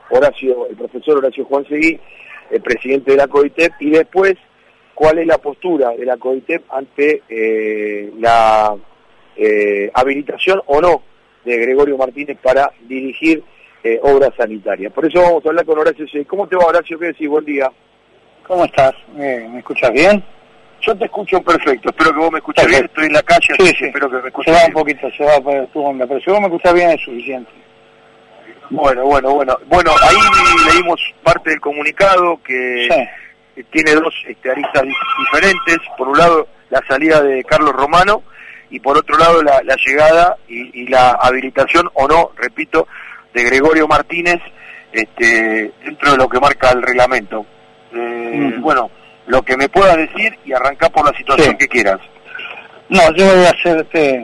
el profesor Horacio Juanseguí, el presidente de la COITEP, y después cuál es la postura de la COITEP ante la habilitación o no de Gregorio Martínez para dirigir obras sanitarias. Por eso vamos a hablar con Horacio. ¿Cómo te va, Horacio? ¿Qué decís? Buen día. ¿Cómo estás? ¿Me escuchas bien? Yo te escucho perfecto, espero que vos me escuches bien, estoy en la calle, sí, así sí. Que espero que me escuches bien. Se va bien. un poquito, se va por tu onda, pero si vos me escuchás bien es suficiente. Bueno, ahí leímos parte del comunicado que tiene dos aristas diferentes. Por un lado, la salida de Carlos Romano, y por otro lado, la llegada y la habilitación o no, repito, de Gregorio Martínez dentro de lo que marca el reglamento. Bueno, lo que me puedas decir y arrancar por la situación que quieras. No, yo voy a hacerte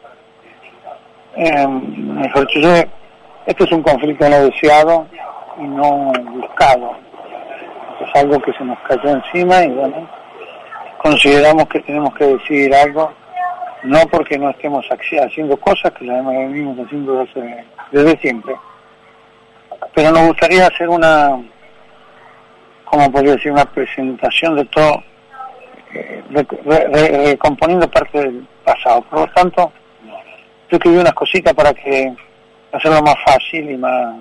mejor dicho, esto es un conflicto no deseado y no buscado. Es algo que se nos cayó encima y bueno, consideramos que tenemos que decidir algo, no porque no estemos haciendo cosas que las venimos haciendo desde siempre, pero nos gustaría hacer una presentación de todo, recomponiendo parte del pasado. Por lo tanto, yo escribí unas cositas para que hacerlo más fácil y más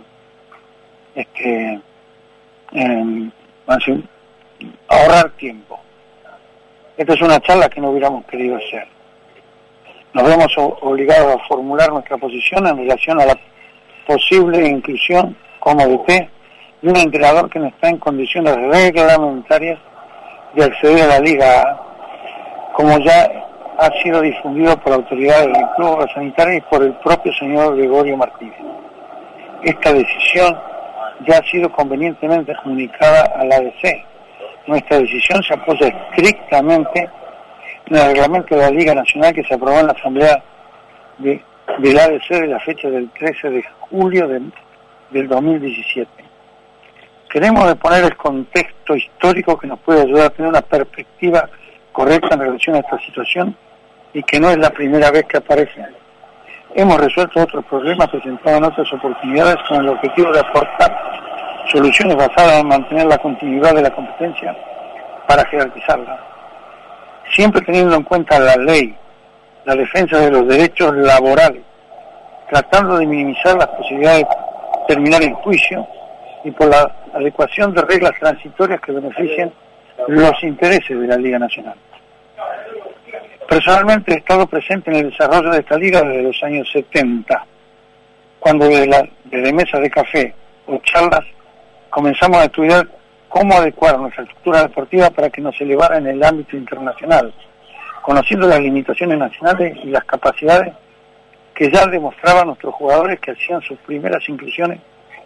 ahorrar tiempo. Esta es una charla que no hubiéramos querido hacer. Nos vemos obligados a formular nuestra posición en relación a la posible inclusión como DT de un entrenador que no está en condiciones reglamentarias de acceder a la Liga A, como ya ha sido difundido por autoridades del Club Sanitario y por el propio señor Gregorio Martínez. Esta decisión ya ha sido convenientemente comunicada a la ADC. Nuestra decisión se apoya estrictamente en el reglamento de la Liga Nacional que se aprobó en la Asamblea de la ADC de la fecha del 13 de julio del 2017. Queremos exponer el contexto histórico que nos puede ayudar a tener una perspectiva correcta en relación a esta situación y que no es la primera vez que aparece. Hemos resuelto otros problemas presentados en otras oportunidades con el objetivo de aportar soluciones basadas en mantener la continuidad de la competencia para jerarquizarla, siempre teniendo en cuenta la ley, la defensa de los derechos laborales, tratando de minimizar las posibilidades de terminar el juicio y por la adecuación de reglas transitorias que beneficien los intereses de la Liga Nacional. Personalmente he estado presente en el desarrollo de esta liga desde los años 70, cuando desde mesas de café o charlas comenzamos a estudiar cómo adecuar nuestra estructura deportiva para que nos elevara en el ámbito internacional, conociendo las limitaciones nacionales y las capacidades que ya demostraban nuestros jugadores que hacían sus primeras incursiones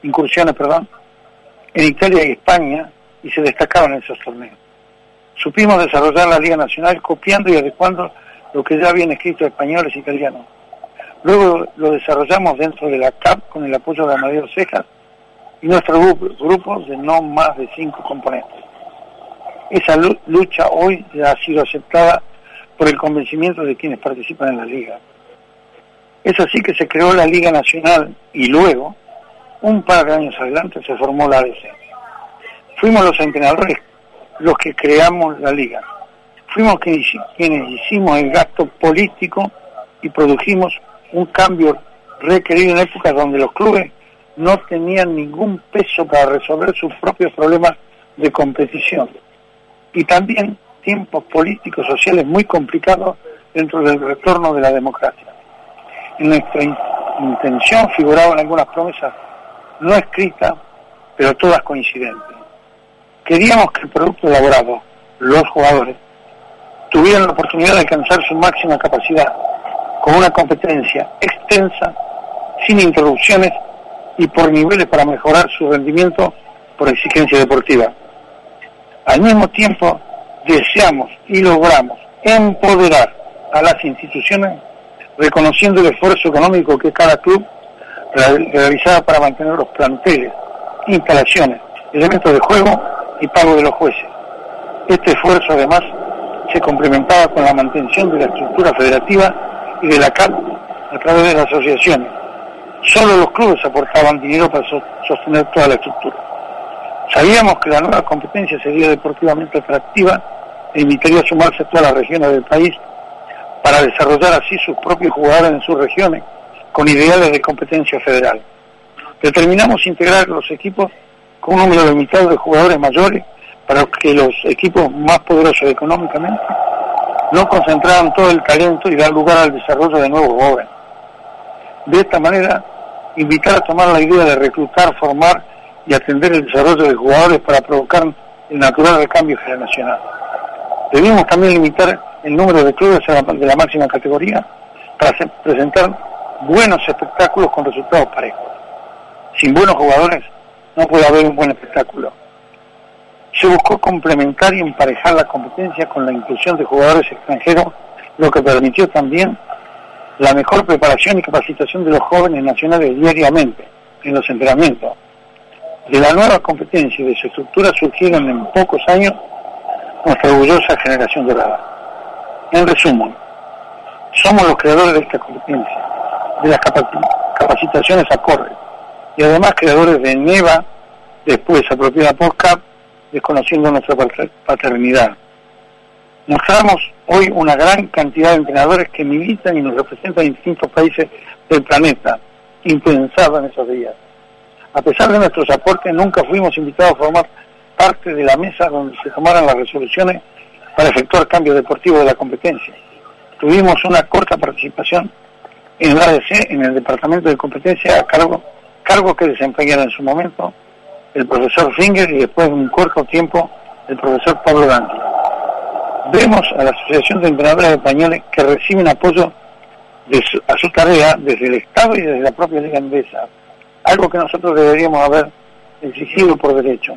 en Italia y España y se destacaban en esos torneos. Supimos desarrollar la Liga Nacional copiando y adecuando lo que ya habían escrito españoles e italianos. Luego lo desarrollamos dentro de la CAP con el apoyo de Amadeo Cejas y nuestro grupo de no más de 5 componentes. Esa lucha hoy ya ha sido aceptada por el convencimiento de quienes participan en la Liga. Es así que se creó la Liga Nacional y luego, un par de años adelante, se formó la ADC. Fuimos los entrenadores los que creamos la Liga. Fuimos quienes hicimos el gasto político y produjimos un cambio requerido en épocas donde los clubes no tenían ningún peso para resolver sus propios problemas de competición. Y también tiempos políticos sociales muy complicados dentro del retorno de la democracia. En nuestra intención figuraban algunas promesas no escritas, pero todas coincidentes. Queríamos que el producto elaborado, los jugadores, tuvieran la oportunidad de alcanzar su máxima capacidad, con una competencia extensa, sin interrupciones y por niveles para mejorar su rendimiento por exigencia deportiva. Al mismo tiempo, deseamos y logramos empoderar a las instituciones reconociendo el esfuerzo económico que cada club realizaba para mantener los planteles, instalaciones, elementos de juego y pago de los jueces. Este esfuerzo además se complementaba con la mantención de la estructura federativa y de la CAP a través de las asociaciones, Solo los clubes aportaban dinero para sostener toda la estructura. Sabíamos que la nueva competencia sería deportivamente atractiva e invitaría a sumarse a todas las regiones del país para desarrollar así sus propios jugadores en sus regiones con ideales de competencia federal. Determinamos integrar los equipos con un número limitado de jugadores mayores para que los equipos más poderosos económicamente no concentraran todo el talento y dar lugar al desarrollo de nuevos jóvenes. De esta manera, invitar a tomar la idea de reclutar, formar y atender el desarrollo de jugadores para provocar el natural recambio generacional. Debimos también limitar el número de clubes de la máxima categoría para presentar buenos espectáculos con resultados parejos. Sin buenos jugadores no puede haber un buen espectáculo. Se buscó complementar y emparejar la competencia con la inclusión de jugadores extranjeros, lo que permitió también la mejor preparación y capacitación de los jóvenes nacionales diariamente en los entrenamientos. De la nueva competencia y de su estructura surgieron en pocos años nuestra orgullosa generación dorada. En resumen, somos los creadores de esta competencia, de las capacitaciones acordes, y además creadores de NEVA, después apropiada por CAP, desconociendo nuestra paternidad. Mostramos hoy una gran cantidad de entrenadores que militan y nos representan en distintos países del planeta, impensado en esos días. A pesar de nuestros aportes, nunca fuimos invitados a formar parte de la mesa donde se tomaran las resoluciones para efectuar cambios deportivos de la competencia. Tuvimos una corta participación en la ADC, en el Departamento de Competencia, a cargo que desempeñaron en su momento el profesor Finger y después de un corto tiempo el profesor Pablo Danti. Vemos a la Asociación de Entrenadores Españoles que reciben apoyo a su tarea desde el Estado y desde la propia Liga Endesa, algo que nosotros deberíamos haber exigido por derecho.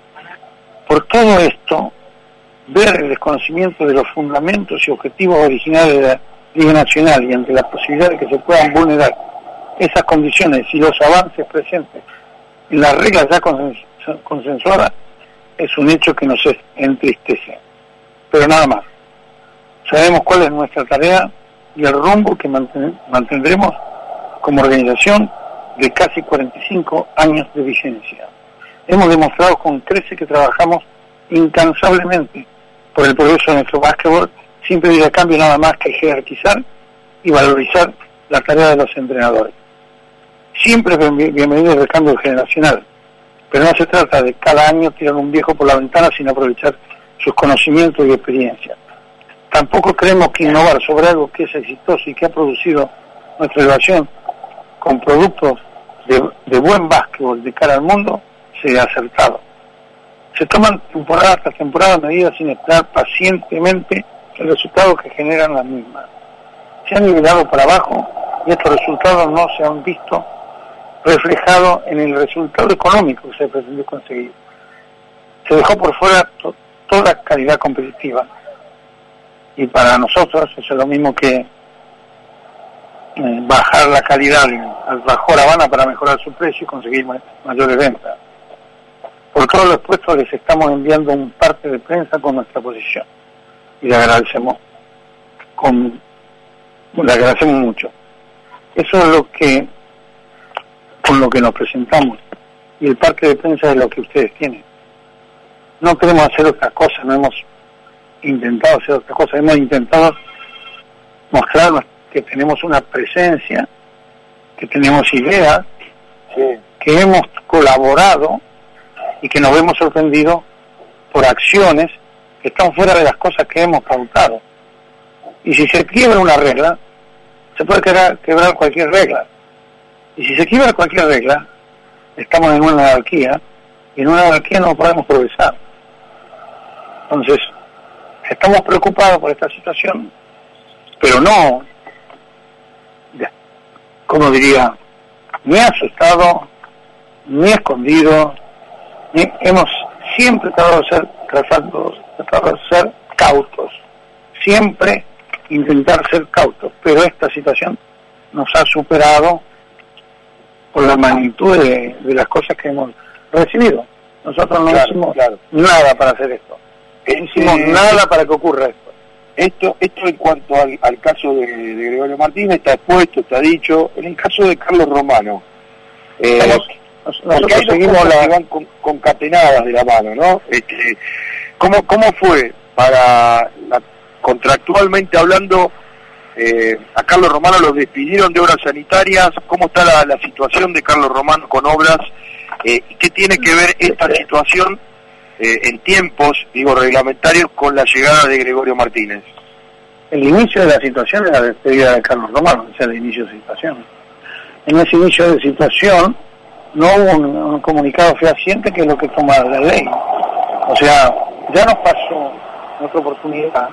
Por todo esto, ver el desconocimiento de los fundamentos y objetivos originales de la Liga Nacional y ante la posibilidad de que se puedan vulnerar esas condiciones y los avances presentes en las reglas ya consensuadas, es un hecho que nos entristece. Pero nada más. Sabemos cuál es nuestra tarea y el rumbo que mantendremos como organización de casi 45 años de vigencia. Hemos demostrado con creces que trabajamos incansablemente por el progreso de nuestro básquetbol, sin pedir a cambio nada más que jerarquizar y valorizar la tarea de los entrenadores. Siempre es bienvenido el recambio generacional, pero no se trata de cada año tirar un viejo por la ventana sin aprovechar sus conocimientos y experiencia. Tampoco creemos que innovar sobre algo que es exitoso y que ha producido nuestra elevación con productos de buen básquetbol de cara al mundo sea acertado. Se toman temporada tras temporada medidas sin esperar pacientemente el resultado que generan las mismas. Se han nivelado para abajo y estos resultados no se han visto reflejados en el resultado económico que se pretendió conseguir. Se dejó por fuera toda calidad competitiva, y para nosotros eso es lo mismo que bajar la calidad al Bajor Habana para mejorar su precio y conseguir mayores ventas. Por todo lo expuesto les estamos enviando un parte de prensa con nuestra posición y le agradecemos mucho. Eso es con lo que nos presentamos, y el parte de prensa es lo que ustedes tienen. No queremos hacer otra cosa, no hemos intentado hacer otra cosa, hemos intentado mostrarnos que tenemos una presencia, que tenemos ideas, que hemos colaborado y que nos vemos sorprendidos por acciones que están fuera de las cosas que hemos pautado. Y si se quiebra una regla, se puede quebrar cualquier regla. Y si se quiebra cualquier regla, estamos en una anarquía, y en una anarquía no podemos progresar. Entonces, estamos preocupados por esta situación, pero no, como diría, ni asustado, ni escondido, hemos siempre tratado de ser cautos, siempre intentar ser cautos, pero esta situación nos ha superado por la magnitud de las cosas que hemos recibido. Nosotros no hicimos nada para hacer esto. No hicimos nada para que ocurra esto. Esto en cuanto al caso de Gregorio Martínez, está expuesto, está dicho. En el caso de Carlos Romano, porque hay dos cosas que van concatenadas de la mano, ¿no? ¿Cómo fue contractualmente hablando? A Carlos Romano lo despidieron de obras sanitarias. ¿Cómo está la situación de Carlos Romano con obras? ¿Qué tiene que ver esta situación en tiempos, reglamentarios, con la llegada de Gregorio Martínez? El inicio de la situación es la despedida de Carlos Romano, ese es el inicio de situación. En ese inicio de situación no hubo un comunicado fehaciente, que es lo que toma la ley. O sea, ya nos pasó en otra oportunidad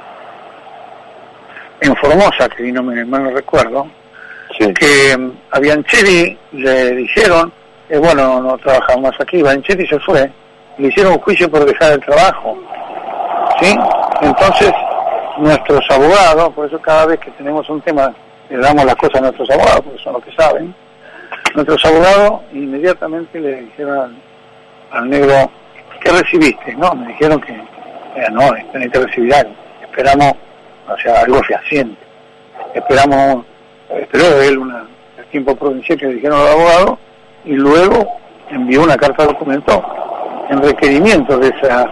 en Formosa, que no me recuerdo, sí, que a Biancheri le dijeron, bueno, no trabajamos más aquí. Biancheri se fue, le hicieron un juicio por dejar el trabajo, ¿sí? Entonces, nuestros abogados, por eso cada vez que tenemos un tema, le damos las cosas a nuestros abogados, porque son los que saben. Nuestros abogados inmediatamente le dijeron al negro, ¿qué recibiste? No, me dijeron que no, tenés que recibir algo. Esperamos, o sea, algo fehaciente. Esperó él el tiempo prudencial que le dijeron los abogados, y luego envió una carta de documento en requerimiento de esa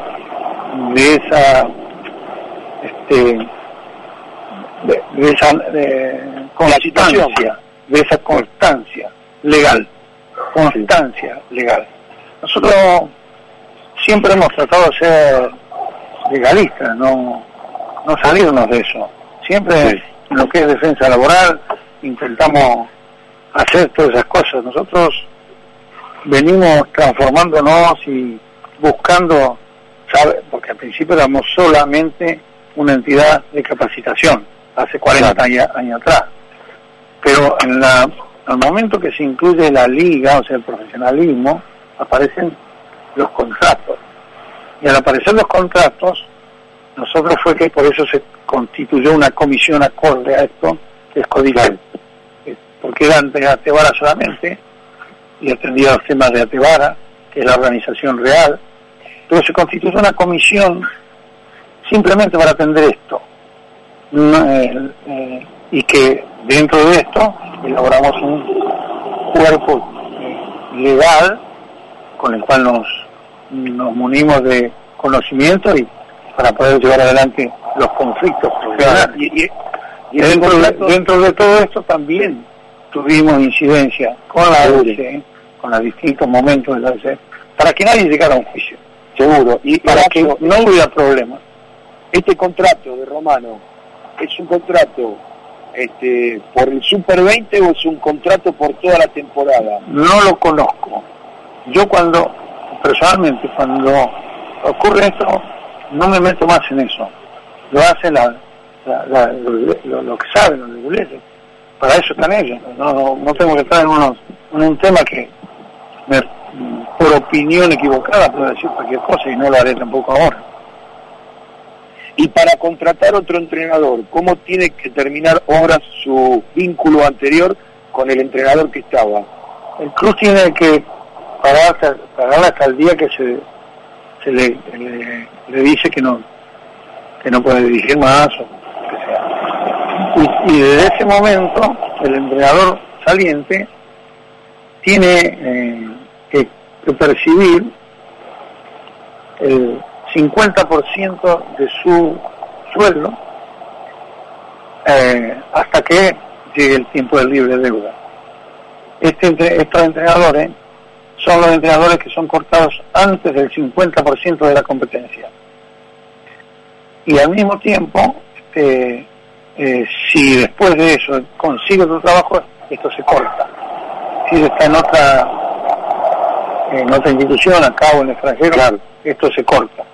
constancia legal. Nosotros siempre hemos tratado de ser legalistas, no salirnos de eso. Siempre en lo que es defensa laboral intentamos hacer todas esas cosas. Nosotros venimos transformándonos y buscando, porque al principio éramos solamente una entidad de capacitación, hace 40 años atrás, pero al momento que se incluye la liga, o sea, el profesionalismo, aparecen los contratos, y al aparecer los contratos, nosotros fue que por eso se constituyó una comisión acorde a esto, que es Codicen, porque era ante Atevara solamente, y atendía los temas de Atevara, que es la organización real, pero se constituyó una comisión simplemente para atender esto, y que dentro de esto elaboramos un cuerpo legal con el cual nos munimos de conocimiento y para poder llevar adelante los conflictos profesionales. Y dentro de todo esto también tuvimos incidencia con la ADC, con los distintos momentos de la ADC, para que nadie llegara a un juicio, seguro, y para que no hubiera problemas. Este contrato de Romano, ¿es un contrato por el Super 20 o es un contrato por toda la temporada? No lo conozco. Yo personalmente, cuando ocurre esto, no me meto más en eso. Lo hacen lo que saben los reguleros. Para eso están ellos. No tengo que estar en un tema que por opinión equivocada puedo decir cualquier cosa, y no lo haré tampoco ahora. Y para contratar otro entrenador, ¿cómo tiene que terminar obras su vínculo anterior con el entrenador que estaba? El club tiene que pagar hasta el día que se le dice que no puede dirigir más, o lo que sea. Y desde ese momento el entrenador saliente tiene que percibir el 50% de su sueldo hasta que llegue el tiempo del libre deuda. Estos entrenadores son los entrenadores que son cortados antes del 50% de la competencia. Y al mismo tiempo, si después de eso consigue otro trabajo, esto se corta. Si está en otra institución, acá o en el extranjero, claro, esto se corta.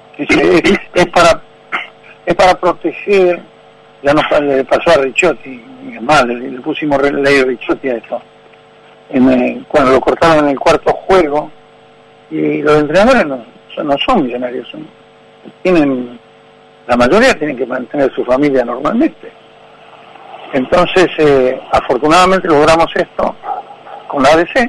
Es para proteger. Ya le pasó a Ricciotti, y es más, le pusimos ley Ricciotti a esto. Cuando lo cortaron en el cuarto juego, y los entrenadores no son millonarios, la mayoría tienen que mantener su familia normalmente. Entonces, afortunadamente logramos esto con la ADC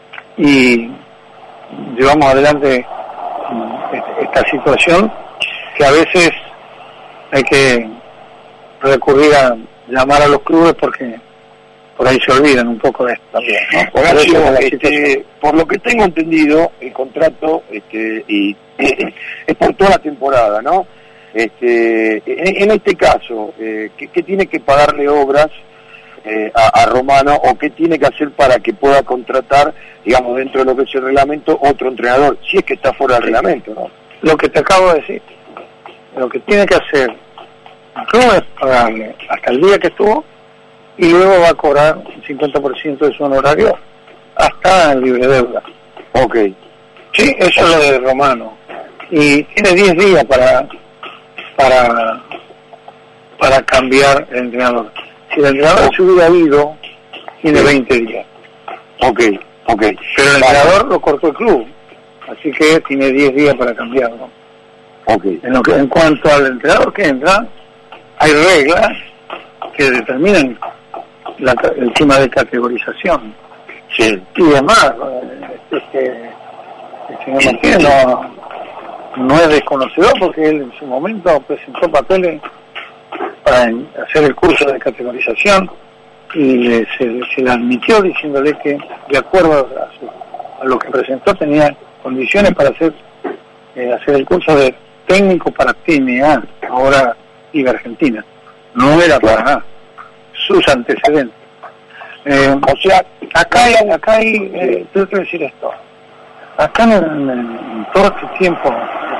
y llevamos adelante esta situación que a veces hay que recurrir a llamar a los clubes porque por ahí se olvidan un poco de esto también, ¿no? Horacio, por lo que tengo entendido, el contrato y es por toda la temporada, ¿no? En este caso, ¿qué tiene que pagarle Obras a Romano, o qué tiene que hacer para que pueda contratar, digamos, dentro de lo que es el reglamento, otro entrenador, si es que está fuera del reglamento, ¿no? Lo que te acabo de decir, lo que tiene que hacer el club es pagarle hasta el día que estuvo, y luego va a cobrar un 50% de su honorario hasta el libre deuda. Ok. Sí, eso es lo de Romano. Y tiene 10 días para cambiar el entrenador. Si el entrenador se hubiera ido, tiene 20 días. Ok. Pero el entrenador lo cortó el club, así que tiene 10 días para cambiarlo. Ok. En cuanto al entrenador que entra, hay reglas que determinan el tema de categorización. Sí. Y además, el señor Martínez no es desconocedor, porque él en su momento presentó papeles para hacer el curso de categorización y se le admitió diciéndole que, de acuerdo a lo que presentó, tenía condiciones para hacer el curso de técnico para TNA, ahora Liga Argentina. No era para nada. Sus antecedentes. O sea, acá hay tengo que decir esto. Acá en todo este tiempo,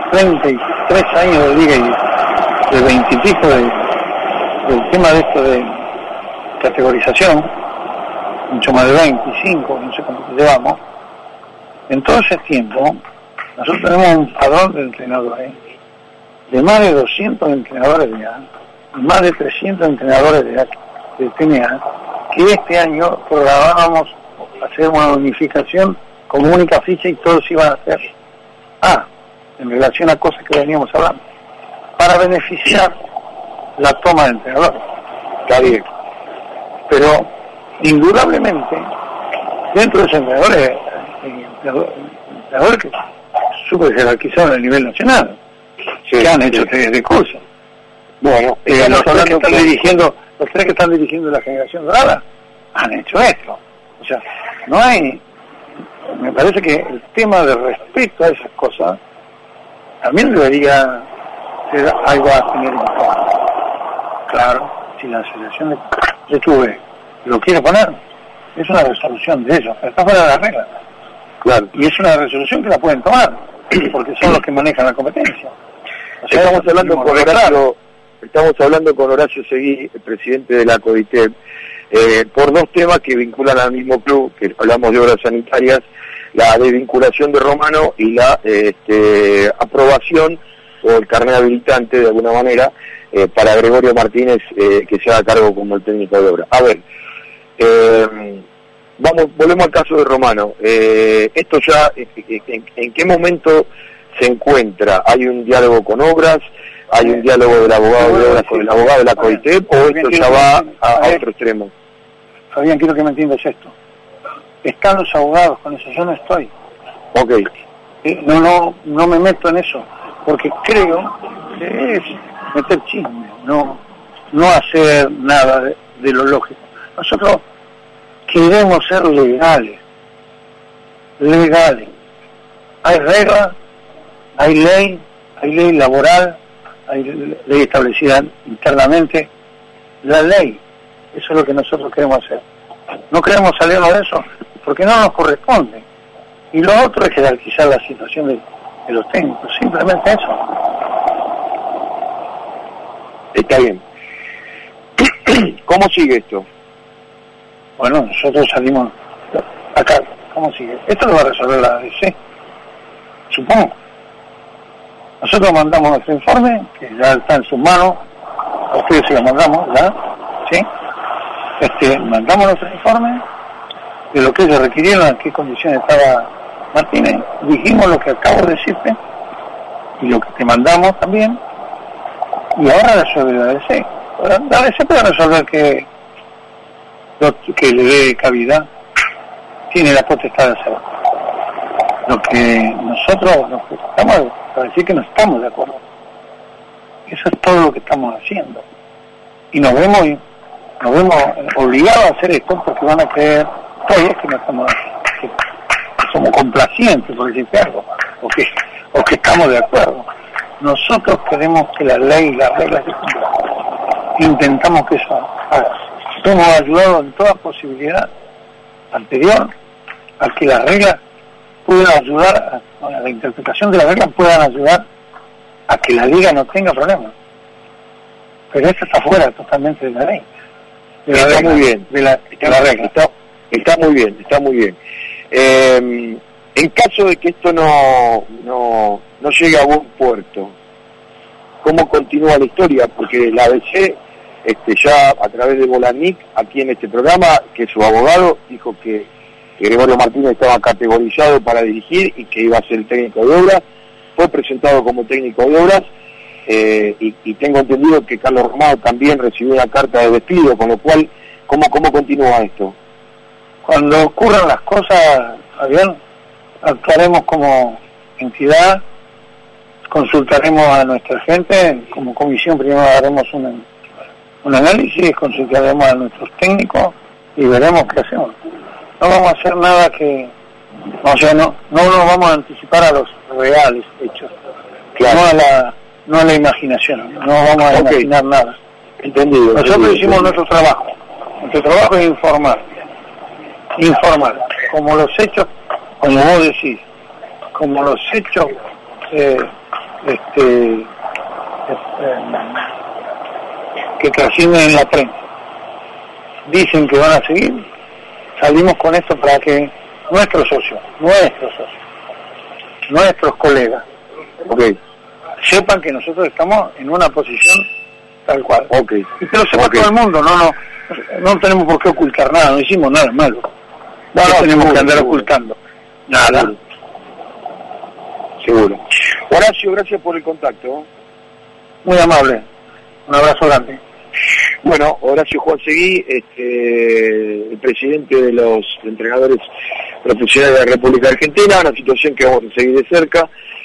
33 años de liga y de 20 y pico del tema de esto de categorización, mucho más de 25, no sé cuánto llevamos, en todo ese tiempo, nosotros tenemos un padrón de entrenadores, de más de 200 entrenadores de A, y más de 300 entrenadores de TNA, que este año programábamos hacer una unificación como única ficha y todos iban a hacer en relación a cosas que veníamos hablando, para beneficiar la toma de entrenadores. Está bien. Pero indudablemente dentro de esos entrenadores hay entrenadores que súper jerarquizados a nivel nacional, que han hecho de cosas. Bueno, los tres que están dirigiendo la generación dorada han hecho esto. O sea, no hay, me parece que el tema de respeto a esas cosas también debería ser algo a tener en cuenta. Claro, si la asociación de clubes lo quiere poner, es una resolución de ellos, está fuera de la regla. Claro. Y es una resolución que la pueden tomar, porque son los que manejan la competencia. O sea, estamos hablando con Horacio Seguí, el presidente de la CODITEP, por dos temas que vinculan al mismo club, que hablamos de obras sanitarias, la desvinculación de Romano y la aprobación o el carnet habilitante, de alguna manera, para Gregorio Martínez, que se haga cargo como el técnico de obra. A ver, volvemos al caso de Romano. Esto ya, ¿en qué momento se encuentra? ¿Hay un diálogo con obras? ¿Hay un diálogo del abogado de obras con el abogado de la CODITEP? ¿O esto ya va a otro extremo? Fabián, quiero que me entiendas esto. Están los abogados, con eso yo no estoy. Ok. No me meto en eso, porque creo que es meter chisme, no hacer nada de lo lógico. Nosotros queremos ser legales. Hay reglas, hay ley laboral, hay ley establecida internamente. La ley, eso es lo que nosotros queremos hacer. No queremos salirnos de eso, porque no nos corresponde. Y lo otro es jerarquizar la situación de los técnicos, simplemente eso. Está bien. ¿Cómo sigue esto? Bueno, nosotros salimos acá. ¿Cómo sigue? Esto lo va a resolver la ADC, supongo. Nosotros mandamos nuestro informe, que ya está en sus manos. A ustedes se lo mandamos, ¿ya? ¿Sí? Mandamos nuestro informe de lo que ellos requirieron, en qué condiciones estaba Martínez. Dijimos lo que acabo de decirte y lo que te mandamos también. Y ahora resuelve la ADC. La ADC puede resolver que le dé cavidad. Tiene la potestad de hacerlo. Lo que nosotros nos estamos para decir que no estamos de acuerdo. Eso es todo lo que estamos haciendo. Y nos vemos obligados a hacer esto porque van a creer todos que no estamos, que somos complacientes, por decirte algo, o que estamos de acuerdo. Nosotros queremos que la ley y las reglas se cumplan. Intentamos que eso haga. Hemos ayudado en toda posibilidad anterior a que las reglas puedan ayudar, a la interpretación de las reglas puedan ayudar a que la liga no tenga problemas. Pero esto está fuera totalmente de la ley. Está muy bien, está muy bien, está muy bien. En caso de que esto no llegue a buen puerto, ¿cómo continúa la historia? Porque la ABC, ya a través de Bolanik, aquí en este programa, que es su abogado, dijo que Gregorio Martínez estaba categorizado para dirigir y que iba a ser el técnico de obras, fue presentado como técnico de obras, y tengo entendido que Carlos Romano también recibió una carta de despido, con lo cual, ¿cómo continúa esto? Cuando ocurran las cosas, Fabián, actuaremos como entidad, consultaremos a nuestra gente, como comisión primero haremos un análisis, consultaremos a nuestros técnicos y veremos qué hacemos. No vamos a hacer nada que, no nos vamos a anticipar a los reales hechos, claro. No a la imaginación, no vamos a imaginar nada. Entendido. Nosotros hicimos nuestro trabajo es informar, como los hechos, como vos decís, como los hechos que trascienden en la prensa dicen que van a seguir, salimos con esto para que nuestros socios, nuestros colegas, sepan que nosotros estamos en una posición tal cual. Y que lo sepa todo el mundo, no tenemos por qué ocultar nada, no hicimos nada malo. No tenemos que andar ocultando nada. Seguro. Horacio, gracias por el contacto. Muy amable. Un abrazo grande. Bueno, Horacio Juan Seguí, el presidente de los entrenadores profesionales de la República Argentina, una situación que vamos a seguir de cerca.